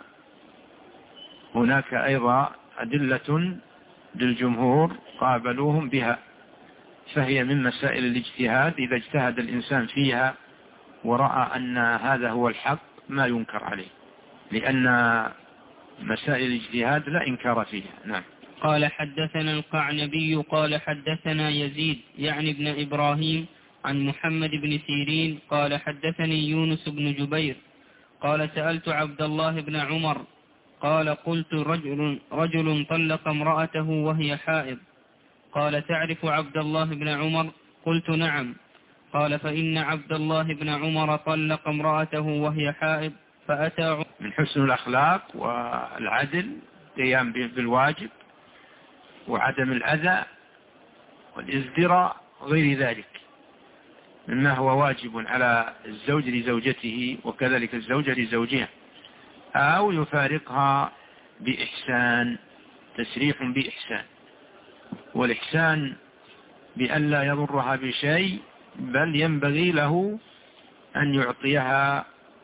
هناك أيضا أدلة للجمهور قابلوهم بها، فهي من مسائل الاجتهاد، إذا اجتهد الإنسان فيها ورأى أن هذا هو الحق ما ينكر عليه، لأن مسائل الاجتهاد لا إنكار فيها. نعم. قال حدثنا القعنبي قال حدثنا يزيد يعني ابن إبراهيم عن محمد بن سيرين قال حدثني يونس بن جبير قال سألت عبد الله بن عمر قال قلت رجل طلق امرأته وهي حائض، قال تعرف عبد الله بن عمر؟ قلت نعم. قال فإن عبد الله بن عمر طلق امرأته وهي حائض فأتى. من حسن الأخلاق والعدل قيام بالواجب وعدم الأذى والازدراء غير ذلك مما هو واجب على الزوج لزوجته وكذلك الزوجة لزوجها، أو يفارقها بإحسان، تسريح بإحسان، والإحسان بأن لا يضرها بشيء، بل ينبغي له أن يعطيها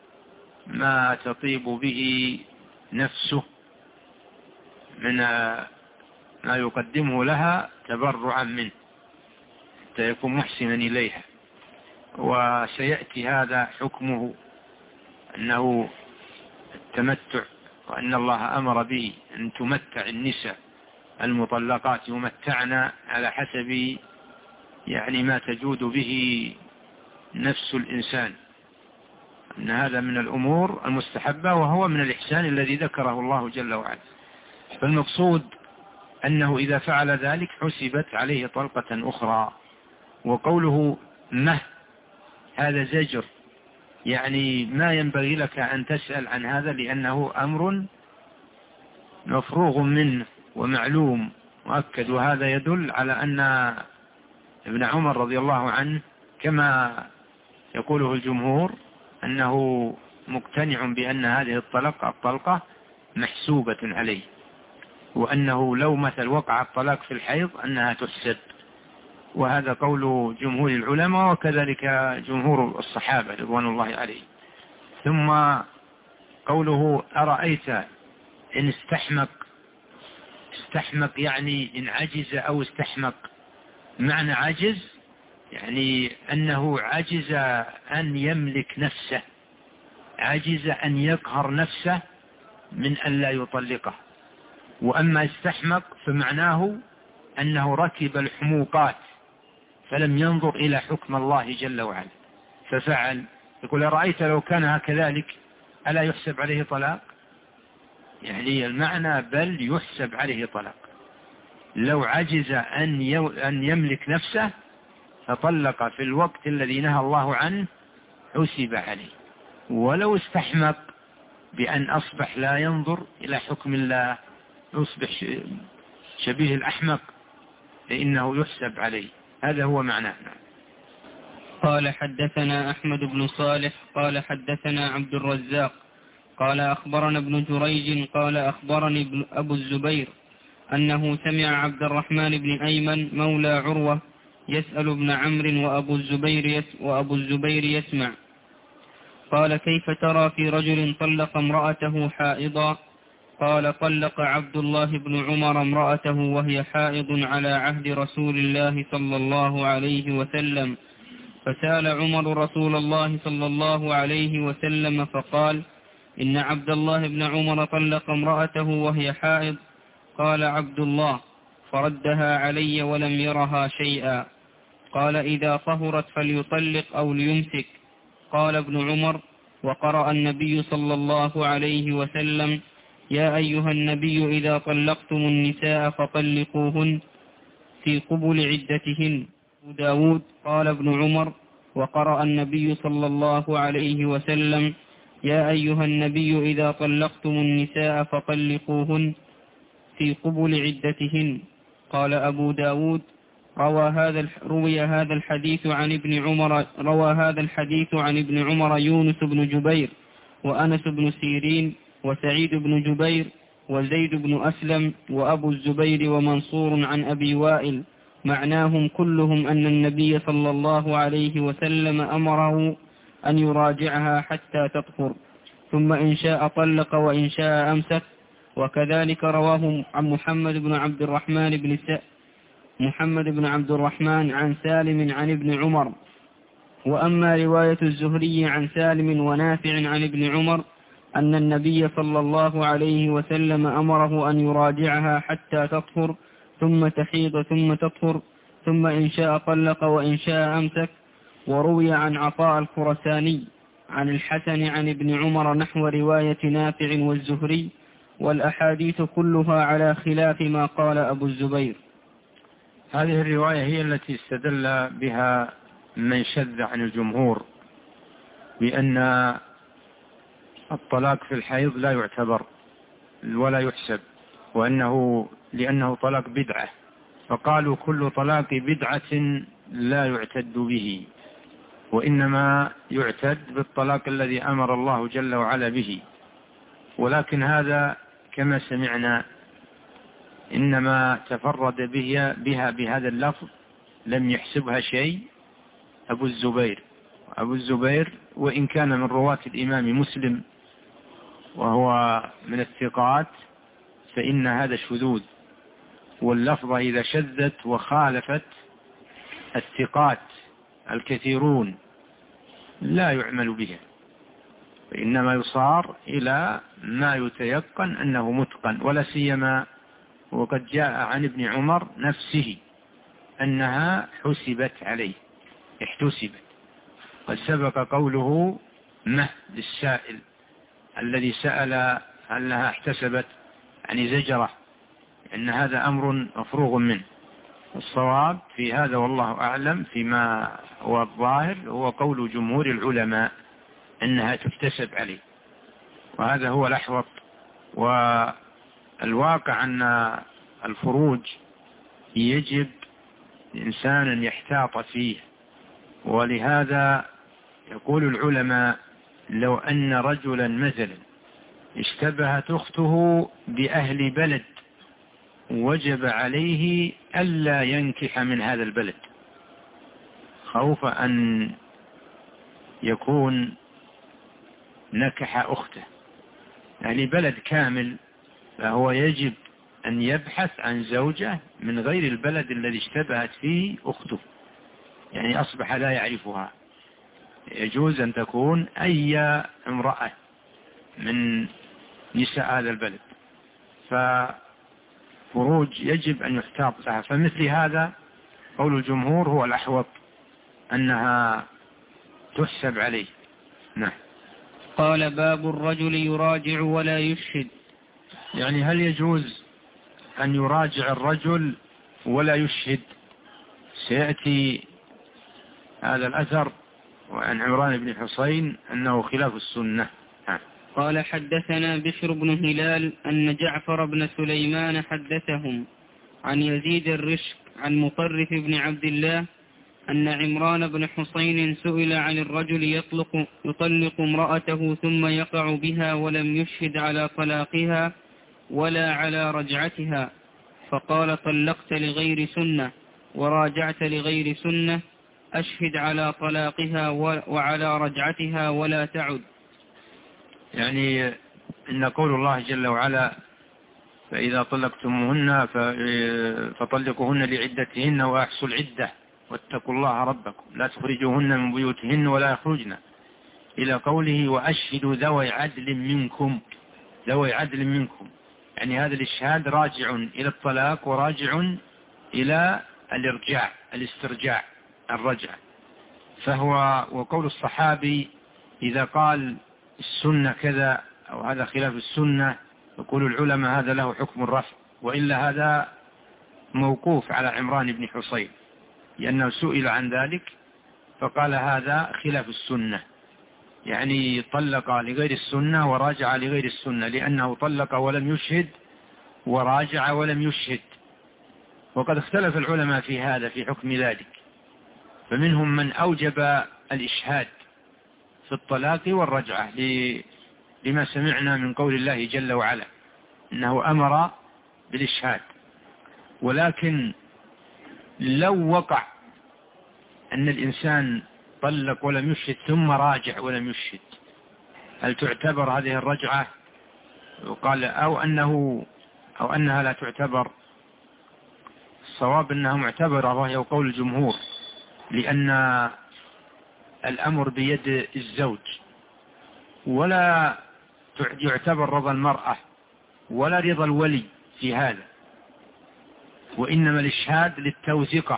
ما تطيب به نفسه من ما يقدمه لها تبرعا منه حتى يكون محسنا إليها. وسيأتي هذا حكمه أنه التمتع، وأن الله أمر به أن تمتع النساء المطلقات يمتعن على حسب يعني ما تجود به نفس الإنسان، أن هذا من الأمور المستحبة، وهو من الإحسان الذي ذكره الله جل وعلا. فالمقصود أنه إذا فعل ذلك حسبت عليه طلقة أخرى. وقوله مه هذا زجر، يعني ما ينبغي لك أن تسأل عن هذا، لأنه أمر مفروغ منه ومعلوم مؤكد. وهذا يدل على أن ابن عمر رضي الله عنه كما يقوله الجمهور أنه مقتنع بأن هذه الطلقة محسوبة عليه، وأنه لو مثل وقع الطلاق في الحيض أنها تحسب، وهذا قول جمهور العلماء وكذلك جمهور الصحابة رضوان الله عليهم. ثم قوله أرأيت إن استحمق يعني إن عجز أو استحمق، معنى عجز يعني أنه عجز أن يملك نفسه، عجز أن يقهر نفسه من أن لا يطلقه. وأما استحمق فمعناه أنه ركب الحموقات فلم ينظر إلى حكم الله جل وعلا ففعل. يقول أرأيت لو كان كذلك ألا يحسب عليه طلاق؟ يعني المعنى بل يحسب عليه طلاق. لو عجز أن يملك نفسه فطلق في الوقت الذي نهى الله عنه حسب عليه. ولو استحمق بأن أصبح لا ينظر إلى حكم الله يصبح شبيه الأحمق فإنه يحسب عليه. هذا هو معناه. قال حدثنا أحمد بن صالح قال حدثنا عبد الرزاق قال أخبرنا ابن جريج قال أخبرني أبو الزبير أنه سمع عبد الرحمن بن أيمن مولى عروة يسأل ابن عمرو وأبو الزبير يسمع. قال كيف ترى في رجل طلق امرأته حائضا؟ قال طلق عبد الله بن عمر امرأته وهي حائض على عهد رسول الله صلى الله عليه وسلم، فسأل عمر رسول الله صلى الله عليه وسلم فقال إن عبد الله بن عمر طلق امرأته وهي حائض. قال عبد الله فردها علي ولم يرها شيئا. قال إذا طهرت فليطلق أو ليمسك. قال ابن عمر وقرأ النبي صلى الله عليه وسلم يا أيها النبي إذا طلقتم النساء فطلقوهن في قبل عدتهن. داود قال ابن عمر وقرأ النبي صلى الله عليه وسلم يا أيها النبي إذا طلقتم النساء فطلقوهن في قبل عدتهن. قال أبو داود روى هذا الحديث عن ابن عمر يونس بن جبير وأنس بن سيرين وسعيد بن جبير وزيد بن أسلم وأبو الزبير ومنصور عن أبي وائل، معناهم كلهم أن النبي صلى الله عليه وسلم أمره أن يراجعها حتى تطهر ثم إن شاء طلق وإن شاء أمسك. وكذلك رواه عن محمد بن عبد الرحمن عن سالم عن ابن عمر. وأما رواية الزهري عن سالم ونافع عن ابن عمر أن النبي صلى الله عليه وسلم أمره أن يراجعها حتى تطهر ثم تحيض ثم تطهر ثم إن شاء طلق وإن شاء أمسك. وروي عن عطاء الخرساني عن الحسن عن ابن عمر نحو رواية نافع والزهري، والأحاديث كلها على خلاف ما قال أبو الزبير. هذه الرواية هي التي استدل بها من شذ عن الجمهور بأن الطلاق في الحيض لا يعتبر ولا يحسب لأنه طلاق بدعة، فقالوا كل طلاق بدعة لا يعتد به، وإنما يعتد بالطلاق الذي أمر الله جل وعلا به. ولكن هذا كما سمعنا إنما تفرد بها بهذا اللفظ، لم يحسبها شيء أبو الزبير وإن كان من رواة الإمام مسلم وهو من الثقات فإن هذا شذوذ، واللفظة إذا شذت وخالفت الثقات الكثيرون لا يعمل بها، وإنما يصار إلى ما يتيقن أنه متقن. ولا سيما وقد جاء عن ابن عمر نفسه أنها حسبت عليه، احتسبت. قد سبق قوله للسائل الذي سأل أنها احتسبت يعني زجرة، إن هذا أمر مفروغ منه. الصواب في هذا والله أعلم فيما هو الظاهر هو قول جمهور العلماء أنها تحتسب عليه، وهذا هو الأحوط. والواقع أن الفروج يجب الإنسان أن يحتاط فيه، ولهذا يقول العلماء لو أن رجلا مثلا اشتبهت أخته بأهل بلد وجب عليه ألا ينكح من هذا البلد خوف أن يكون نكح أخته يعني بلد كامل، فهو يجب أن يبحث عن زوجة من غير البلد الذي اشتبهت فيه أخته، يعني أصبح لا يعرفها. يجوز أن تكون أي امرأة من نساء هذا البلد، ففروج يجب أن يحتاط لها. فمثل هذا قول الجمهور هو الأحوط أنها تحسب عليه. نعم. قال باب الرجل يراجع ولا يشهد. يعني هل يجوز أن يراجع الرجل ولا يشهد؟ سيأتي هذا الأثر وعن عمران بن حسين أنه خلاف السنة. قال حدثنا بشر بن هلال أن جعفر بن سليمان حدثهم عن يزيد الرشك عن مطرف بن عبد الله أن عمران بن حسين سئل عن الرجل يطلق امرأته ثم يقع بها ولم يشهد على طلاقها ولا على رجعتها، فقال طلقت لغير سنة وراجعت لغير سنة، أشهد على طلاقها وعلى رجعتها ولا تعد. يعني إن قول الله جل وعلا فإذا طلقتموهن فطلقوهن لعدتهن وأحصوا العدة واتقوا الله ربكم لا تخرجوهن من بيوتهن ولا يخرجن، إلى قوله وأشهدوا ذوي عدل منكم. ذوي عدل منكم يعني هذا الإشهاد راجع إلى الطلاق وراجع إلى الإرجاع الاسترجاع الرجعة. فهو وقول الصحابي إذا قال السنة كذا أو هذا خلاف السنة يقول العلماء هذا له حكم الرفع، وإلا هذا موقوف على عمران بن حسين لأنه سئل عن ذلك فقال هذا خلاف السنة، يعني طلق لغير السنة وراجع لغير السنة، لأنه طلق ولم يشهد وراجع ولم يشهد. وقد اختلف العلماء في هذا في حكم ذلك، فمنهم من أوجب الإشهاد في الطلاق والرجعة لما سمعنا من قول الله جل وعلا إنه أمر بالإشهاد. ولكن لو وقع أن الإنسان طلق ولم يشهد ثم راجع ولم يشهد، هل تعتبر هذه الرجعة؟ وقال أو أنها لا تعتبر. الصواب أنها معتبرة وهي قول الجمهور، لأن الأمر بيد الزوج ولا يعتبر رضا المرأة ولا رضا الولي في هذا، وإنما الإشهاد للتوثيقة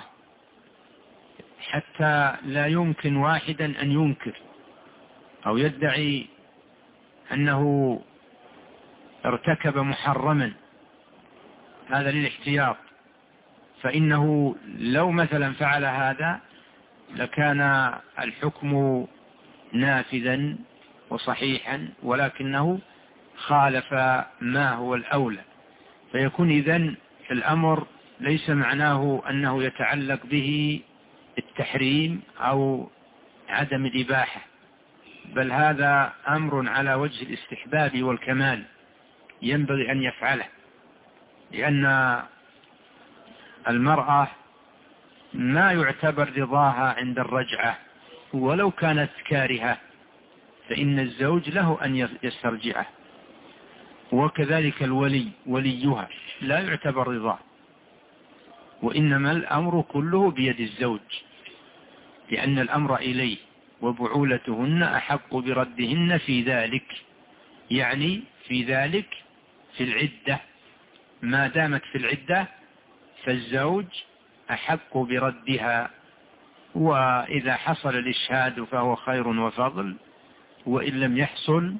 حتى لا يمكن واحدا أن ينكر أو يدعي أنه ارتكب محرما، هذا للاحتياط. فإنه لو مثلا فعل هذا لكان الحكم نافذا وصحيحا، ولكنه خالف ما هو الأولى، فيكون إذن الأمر ليس معناه أنه يتعلق به التحريم أو عدم الإباحة، بل هذا أمر على وجه الاستحباب والكمال ينبغي أن يفعله، لأن المرأة ما يعتبر رضاها عند الرجعة ولو كانت كارهة، فإن الزوج له أن يسترجعه، وكذلك الولي وليها لا يعتبر رضاه، وإنما الأمر كله بيد الزوج، لأن الأمر إليه وبعولتهن أحق بردهن في ذلك، يعني في ذلك في العدة، ما دامت في العدة فالزوج أحق بردها، وإذا حصل الإشهاد فهو خير وفضل، وإن لم يحصل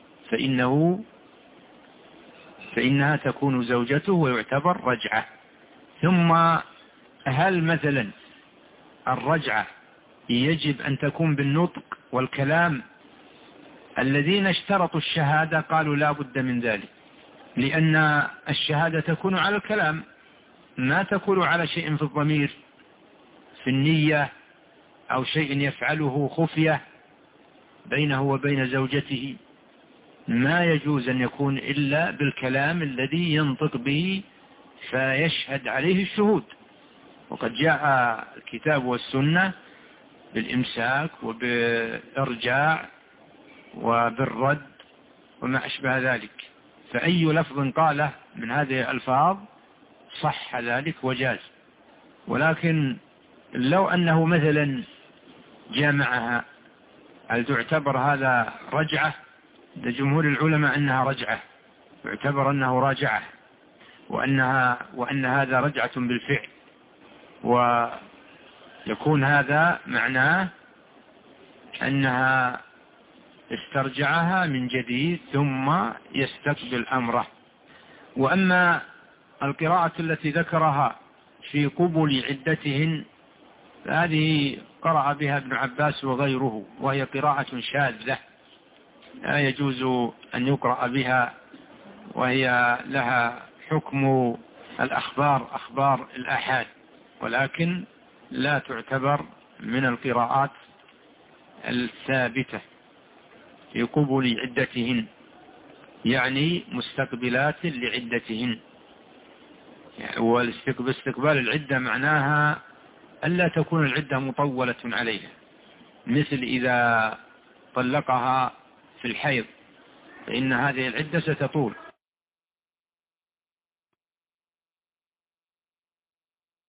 فإنها تكون زوجته ويعتبر رجعة. ثم هل مثلا الرجعة يجب أن تكون بالنطق والكلام؟ الذين اشترطوا الشهادة قالوا لا بد من ذلك، لأن الشهادة تكون على الكلام، ما تكون على شيء في الضمير في النية أو شيء يفعله خفية بينه وبين زوجته، ما يجوز أن يكون إلا بالكلام الذي ينطق به فيشهد عليه الشهود. وقد جاء الكتاب والسنة بالإمساك وبالإرجاع وبالرد وما أشبه ذلك، فأي لفظ قاله من هذه الألفاظ صح ذلك وجاز. ولكن لو أنه مثلا جامعها هل تعتبر هذا رجعة؟ لجمهور العلماء أنها رجعة، يعتبر أنه راجعة، وأن هذا رجعة بالفعل، ويكون هذا معناه أنها استرجعها من جديد ثم يستقبل أمره. وأما القراءة التي ذكرها في قبل عدتهن هذه قرأ بها ابن عباس وغيره، وهي قراءة شاذة لا يجوز أن يقرأ بها، وهي لها حكم الأخبار، أخبار الآحاد، ولكن لا تعتبر من القراءات الثابتة في قبل عدتهن، يعني مستقبلات لعدتهن. واستقبال العدة معناها ألا تكون العدة مطولة عليها، مثل إذا طلقها في الحيض فإن هذه العدة ستطول،